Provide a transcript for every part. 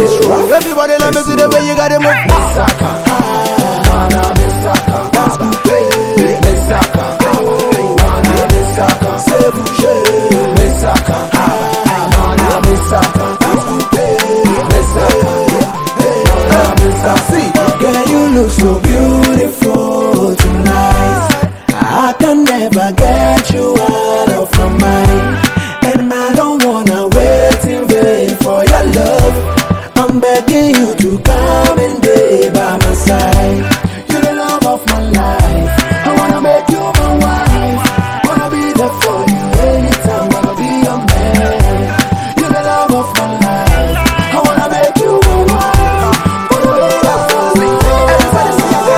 It's rough. Everybody let me see the way you got it move. Misaka, mana misaka, that's good play. Misaka, mana misaka, c'est bouger. Misaka, mana misaka, that's good play. Misaka, mana misaka. See, girl, you look so beautiful tonight. I can never get you out of my mind, and I don't wanna wait in vain for your love. I'm begging you to come and be by my side. You're the love of my life. I wanna make you my wife. Wanna be there for you anytime. Wanna be your man. You're the love of my life. I wanna make you my wife. Wanna be there for you. Everybody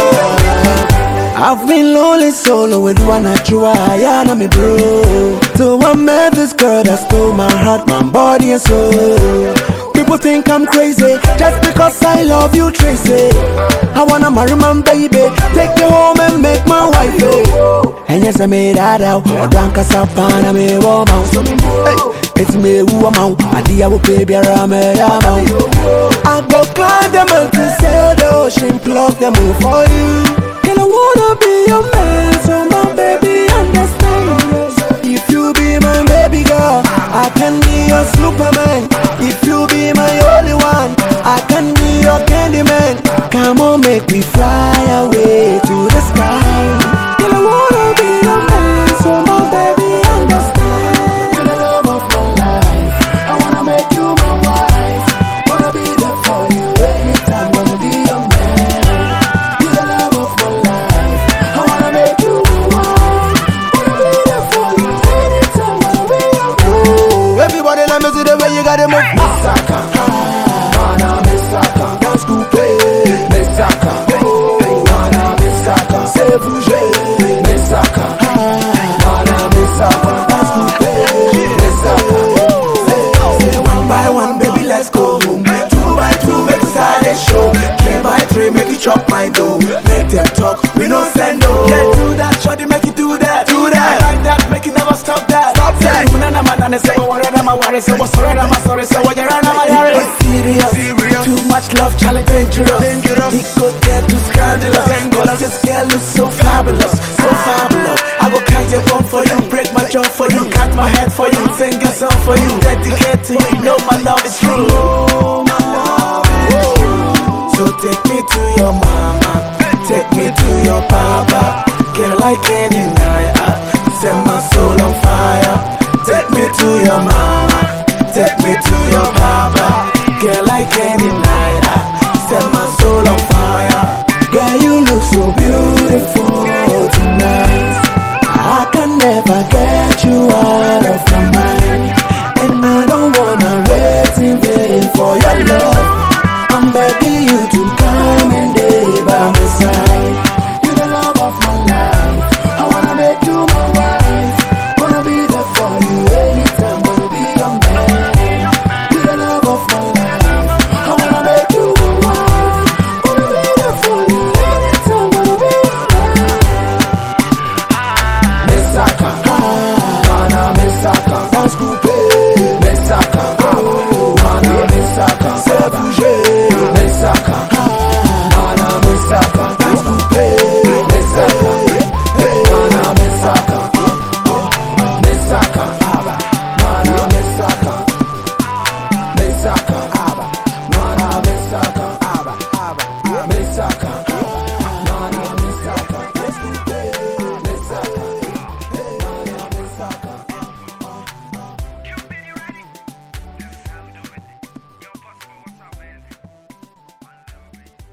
sing. I've been lonely solo with one at you. I am me bro. So I met this girl that stole my heart, my body and soul. People think I'm crazy just because I love you, Tracy. I wanna marry my baby, take you home and make my wife. And yes, I made that out. I drank a sapana, me woman. It's me who I'm out. I deal with baby, I'm out. I go climb the mountain, sail the ocean, plug them all for you. And I wanna be your man, so my baby understand. If you be my baby girl, I can be your Superman. If you be my only one, I can be your candy man. Come on, make me fly away to the sky. Girl, I wanna be your man, so my baby understand. You're the love of my life. I wanna make you my wife. Wanna be there for you anytime. Wanna be your man. You're the love of my life. I wanna make you my wife. Wanna be there for you anytime. Wanna be your man. Everybody, let me see the way you got it move. Misaka, mana misaka, that's good play. Misaka, mana misaka, c'est bouger. Misaka, mana misaka, that's good play. Misaka, say one by one, baby, let's go home. 2 by 2, make us start a show. 3 by 3, make you chop my dough. Make them talk, we no send no. Yeah, do that, shorty, make you do that. Do that, I like that, make you never stop that. Stop that. Say what I'm worried, say what's sorry, I'm sorry, say what you're on, I'm serious. Too much love, challenge dangerous. He could get too scandalous. This girl looks so fabulous, so fabulous. I will catch your bone for you, break my jaw for you, cut my head for you, sing a song for you, dedicate to you. Know my love is true. So take me to your mama, take me to your papa. Girl, I can't deny, set my soul on fire. Take me to your mama, take me to your papa. Girl, I can't deny that. Set my soul on fire. Girl, you look so beautiful tonight. I can never get you out of my mind, and I don't wanna wait in vain for your love. I'm begging you to come and stay by my side.